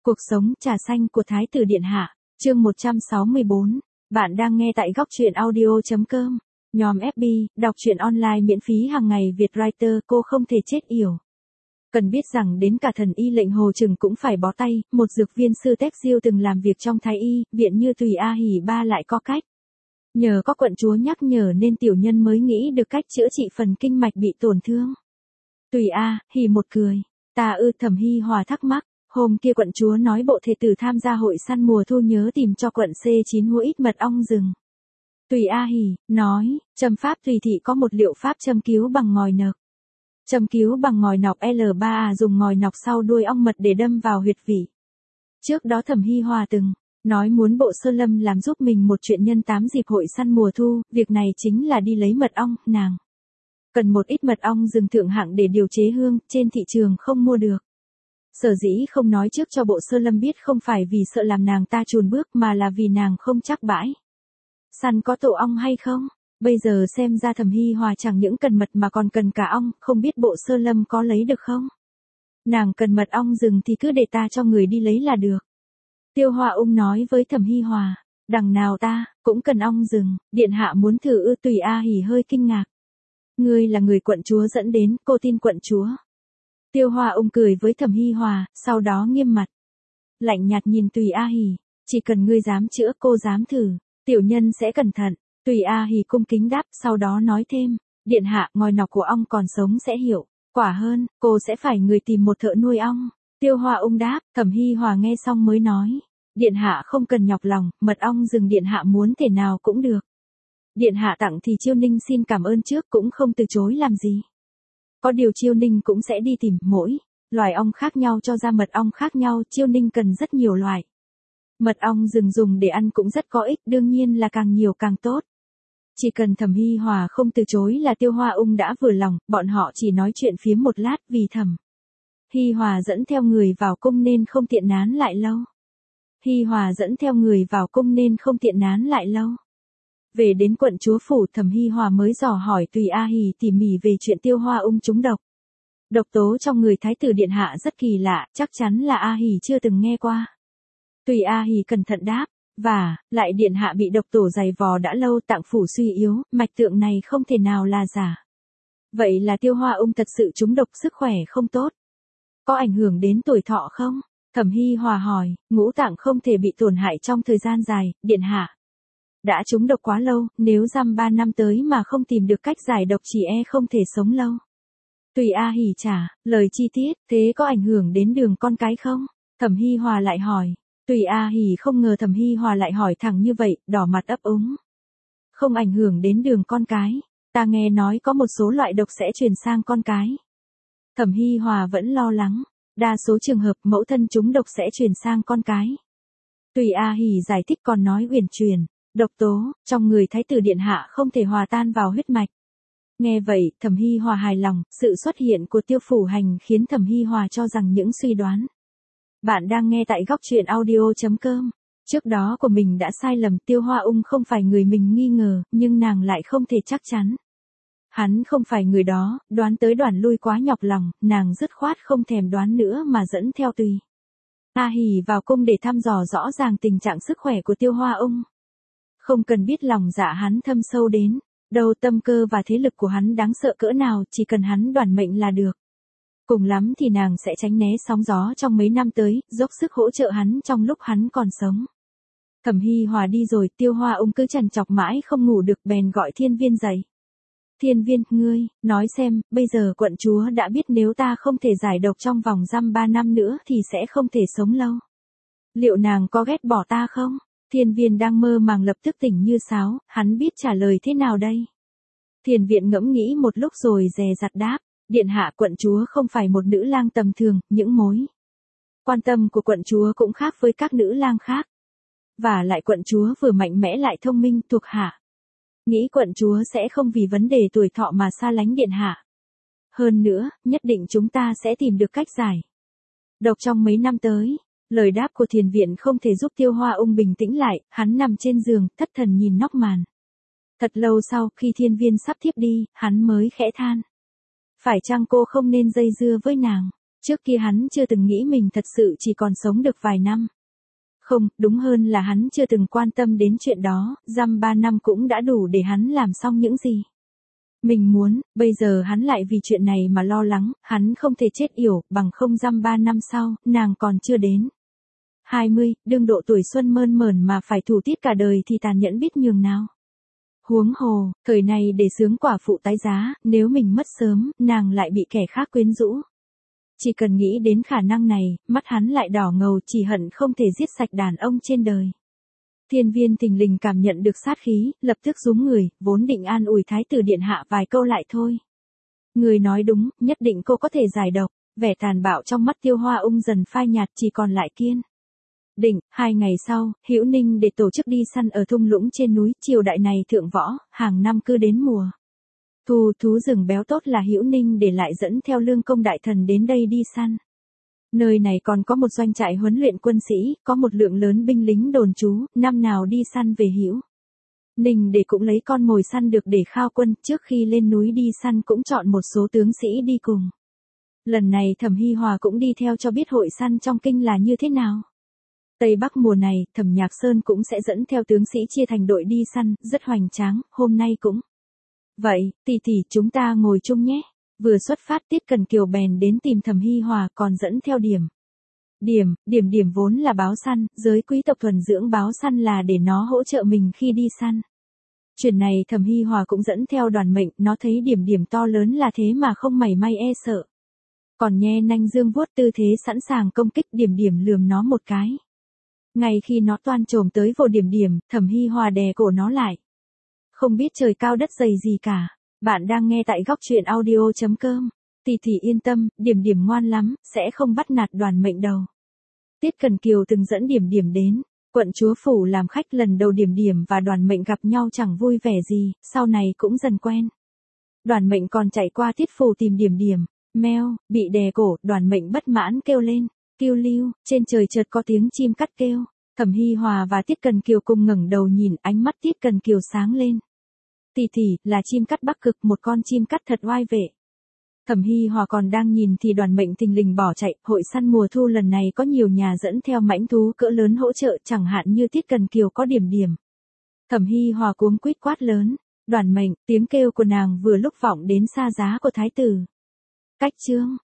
Cuộc sống trà xanh của Thái tử Điện Hạ, chương 164. Bạn đang nghe tại góc truyện audio.com. Nhóm FB, đọc truyện online miễn phí hàng ngày Việt Writer, cô không thể chết yểu. Cần biết rằng đến cả thần y lệnh Hồ Trừng cũng phải bó tay, một dược viên sư Tech Diêu từng làm việc trong Thái y, viện như Tùy A Hỉ Ba lại có cách. Nhờ có quận chúa nhắc nhở nên tiểu nhân mới nghĩ được cách chữa trị phần kinh mạch bị tổn thương. Tùy A Hỉ một cười, Thẩm Hi Hòa thắc mắc. Hôm kia quận chúa nói bộ thề tử tham gia hội săn mùa thu nhớ tìm cho quận C9 hũ ít mật ong rừng. Tùy A Hỉ nói, châm pháp Tùy thị có một liệu pháp châm cứu bằng ngòi nọc. Châm cứu bằng ngòi nọc L3A dùng ngòi nọc sau đuôi ong mật để đâm vào huyệt vị. Trước đó Thẩm Hi Hòa từng nói muốn bộ Sơn Lâm làm giúp mình một chuyện nhân 8 dịp hội săn mùa thu, việc này chính là đi lấy mật ong, nàng cần một ít mật ong rừng thượng hạng để điều chế hương, trên thị trường không mua được. Sở dĩ không nói trước cho bộ Sơ Lâm biết không phải vì sợ làm nàng ta chùn bước mà là vì nàng không chắc bãi săn có tổ ong hay không. Bây giờ xem ra Thẩm Hi Hòa chẳng những cần mật mà còn cần cả ong, không biết bộ Sơ Lâm có lấy được không. Nàng cần mật ong rừng thì cứ để ta cho người đi lấy là được. Tiêu Hoa Ung nói với Thẩm Hi Hòa, đằng nào ta cũng cần ong rừng, điện hạ muốn thử ư? Tùy A Hỉ hơi kinh ngạc. Ngươi là người quận chúa dẫn đến, cô tin quận chúa. Tiêu Hoa Ung cười với Thẩm Hi Hòa, sau đó nghiêm mặt. Lạnh nhạt nhìn Tùy A Hỉ, chỉ cần ngươi dám chữa, cô dám thử, tiểu nhân sẽ cẩn thận. Tùy A Hỉ cung kính đáp, sau đó nói thêm, điện hạ, ngòi nọc của ong còn sống sẽ hiệu quả hơn, cô sẽ phải người tìm một thợ nuôi ong. Tiêu Hoa Ung đáp. Thẩm Hi Hòa nghe xong mới nói, điện hạ không cần nhọc lòng, mật ong rừng điện hạ muốn thể nào cũng được. Điện hạ tặng thì Chiêu Ninh xin cảm ơn trước, cũng không từ chối làm gì. Có điều Chiêu Ninh cũng sẽ đi tìm, mỗi loài ong khác nhau cho ra mật ong khác nhau, Chiêu Ninh cần rất nhiều loại. Mật ong rừng dùng để ăn cũng rất có ích, đương nhiên là càng nhiều càng tốt. Chỉ cần Thẩm Hi Hòa không từ chối là Tiêu Hoa Ung đã vừa lòng, bọn họ chỉ nói chuyện phiếm một lát vì Thẩm Hi Hòa dẫn theo người vào cung nên không tiện nán lại lâu. Về đến quận chúa phủ, Thẩm Hi Hòa mới dò hỏi Tùy A Hỉ tỉ mỉ về chuyện Tiêu Hoa Ung trúng độc. Độc tố trong người Thái tử Điện Hạ rất kỳ lạ, chắc chắn là A Hỉ chưa từng nghe qua. Tùy A Hỉ cẩn thận đáp, và lại Điện Hạ bị độc tổ dày vò đã lâu, tạng phủ suy yếu, mạch tượng này không thể nào là giả. Vậy là Tiêu Hoa Ung thật sự trúng độc, sức khỏe không tốt. Có ảnh hưởng đến tuổi thọ không? Thẩm Hi Hòa hỏi. Ngũ tạng không thể bị tổn hại trong thời gian dài, Điện Hạ đã trúng độc quá lâu, nếu dăm 3 năm tới mà không tìm được cách giải độc chỉ không thể sống lâu. Tùy A Hỉ trả lời chi tiết, thế có ảnh hưởng đến đường con cái không? Thẩm Hi Hòa lại hỏi. Tùy A Hỉ không ngờ Thẩm Hi Hòa lại hỏi thẳng như vậy, đỏ mặt ấp úng. Không ảnh hưởng đến đường con cái, ta nghe nói có một số loại độc sẽ truyền sang con cái. Thẩm Hi Hòa vẫn lo lắng, đa số trường hợp mẫu thân trúng độc sẽ truyền sang con cái. Tùy A Hỉ giải thích còn nói uyển chuyển. Độc tố trong người Thái tử Điện Hạ không thể hòa tan vào huyết mạch. Nghe vậy, Thẩm Hi Hòa hài lòng, sự xuất hiện của Tiêu Phủ Hành khiến Thẩm Hi Hòa cho rằng những suy đoán. Bạn đang nghe tại góc truyện audio.com. Trước đó của mình đã sai lầm, Tiêu Hoa Ung không phải người mình nghi ngờ, nhưng nàng lại không thể chắc chắn. Hắn không phải người đó, đoán tới đoán lui quá nhọc lòng, nàng dứt khoát không thèm đoán nữa mà dẫn theo Tùy A Hỉ vào cung để thăm dò rõ ràng tình trạng sức khỏe của Tiêu Hoa Ung. Không cần biết lòng dạ hắn thâm sâu đến đâu, tâm cơ và thế lực của hắn đáng sợ cỡ nào, chỉ cần hắn đoản mệnh là được. Cùng lắm thì nàng sẽ tránh né sóng gió trong mấy năm tới, dốc sức hỗ trợ hắn trong lúc hắn còn sống. Thẩm Hi Hòa đi rồi, Tiêu Hoa Ung cứ trằn trọc mãi không ngủ được, bèn gọi Thiên Viên dậy. Thiên Viên, ngươi nói xem, bây giờ quận chúa đã biết nếu ta không thể giải độc trong vòng dăm 3 năm nữa thì sẽ không thể sống lâu. Liệu nàng có ghét bỏ ta không? Thiên Viên đang mơ màng lập tức tỉnh như sáo, hắn biết trả lời thế nào đây? Thiền Viện ngẫm nghĩ một lúc rồi dè dặt đáp, Điện Hạ, quận chúa không phải một nữ lang tầm thường, những mối quan tâm của quận chúa cũng khác với các nữ lang khác. Và lại quận chúa vừa mạnh mẽ lại thông minh, thuộc hạ nghĩ quận chúa sẽ không vì vấn đề tuổi thọ mà xa lánh Điện Hạ. Hơn nữa, nhất định chúng ta sẽ tìm được cách giải độc trong mấy năm tới. Lời đáp của Thiền Viện không thể giúp Tiêu Hoa Ung bình tĩnh lại, hắn nằm trên giường, thất thần nhìn nóc màn. Thật lâu sau, khi Thiên Viên sắp thiếp đi, hắn mới khẽ than. Phải chăng cô không nên dây dưa với nàng? Trước kia hắn chưa từng nghĩ mình thật sự chỉ còn sống được vài năm. Không, đúng hơn là hắn chưa từng quan tâm đến chuyện đó, dăm 3 năm cũng đã đủ để hắn làm xong những gì mình muốn, bây giờ hắn lại vì chuyện này mà lo lắng, hắn không thể chết yểu, bằng không dăm 3 năm sau, nàng còn chưa đến 20, đương độ tuổi xuân mơn mởn mà phải thủ tiết cả đời thì tàn nhẫn biết nhường nào. Huống hồ, thời này để sướng quả phụ tái giá, nếu mình mất sớm, nàng lại bị kẻ khác quyến rũ. Chỉ cần nghĩ đến khả năng này, mắt hắn lại đỏ ngầu, chỉ hận không thể giết sạch đàn ông trên đời. Thiên Viên thình lình cảm nhận được sát khí, lập tức rúm người, vốn định an ủi thái tử điện hạ vài câu lại thôi. Người nói đúng, nhất định cô có thể giải độc. Vẻ tàn bạo trong mắt Tiêu Hoa Ung dần phai nhạt, chỉ còn lại kiên định. 2 ngày sau, Hữu Ninh để tổ chức đi săn ở thung lũng trên núi, triều đại này thượng võ, hàng năm cứ đến mùa thu thú rừng béo tốt là Hữu Ninh để lại dẫn theo Lương Công đại thần đến đây đi săn. Nơi này còn có một doanh trại huấn luyện quân sĩ, có một lượng lớn binh lính đồn trú, năm nào đi săn về Hữu Ninh để cũng lấy con mồi săn được để khao quân, trước khi lên núi đi săn cũng chọn một số tướng sĩ đi cùng. Lần này Thẩm Hi Hòa cũng đi theo cho biết hội săn trong kinh là như thế nào. Tây Bắc mùa này, Thẩm Nhạc Sơn cũng sẽ dẫn theo tướng sĩ chia thành đội đi săn, rất hoành tráng, hôm nay cũng vậy, tỷ chúng ta ngồi chung nhé. Vừa xuất phát Tiết Cần Kiều bèn đến tìm Thẩm Hi Hòa còn dẫn theo Điểm vốn là báo săn, giới quý tộc thuần dưỡng báo săn là để nó hỗ trợ mình khi đi săn. Chuyện này Thẩm Hi Hòa cũng dẫn theo Đoàn Mệnh, nó thấy Điểm to lớn là thế mà không mảy may e sợ. Còn nhe nanh dương vuốt tư thế sẵn sàng công kích, Điểm lườm nó một cái. Ngay khi nó toan chồm tới vồ Điểm, Thẩm Hi Hòa đè cổ nó lại. Không biết trời cao đất dày gì cả. Bạn đang nghe tại góc truyện audio.com. Tỷ yên tâm, Điểm ngoan lắm, sẽ không bắt nạt Đoàn Mệnh đâu. Tiết Cần Kiều từng dẫn Điểm đến quận chúa phủ làm khách, lần đầu Điểm và Đoàn Mệnh gặp nhau chẳng vui vẻ gì, sau này cũng dần quen. Đoàn Mệnh còn chạy qua Tiết phủ tìm Điểm. Meo, bị đè cổ, Đoàn Mệnh bất mãn kêu lên. Kiêu lưu, trên trời chợt có tiếng chim cắt kêu. Thẩm Hi Hòa và Tiết Cần Kiều cùng ngẩng đầu nhìn, ánh mắt Tiết Cần Kiều sáng lên. Tỷ, là chim cắt Bắc Cực, một con chim cắt thật oai vệ. Thẩm Hi Hòa còn đang nhìn thì Đoàn Mệnh thình lình bỏ chạy, hội săn mùa thu lần này có nhiều nhà dẫn theo mãnh thú cỡ lớn hỗ trợ, chẳng hạn như Tiết Cần Kiều có Điểm. Thẩm Hi Hòa cuống quýt quát lớn. Đoàn Mệnh, tiếng kêu của nàng vừa lúc vọng đến xa giá của thái tử. Cách chương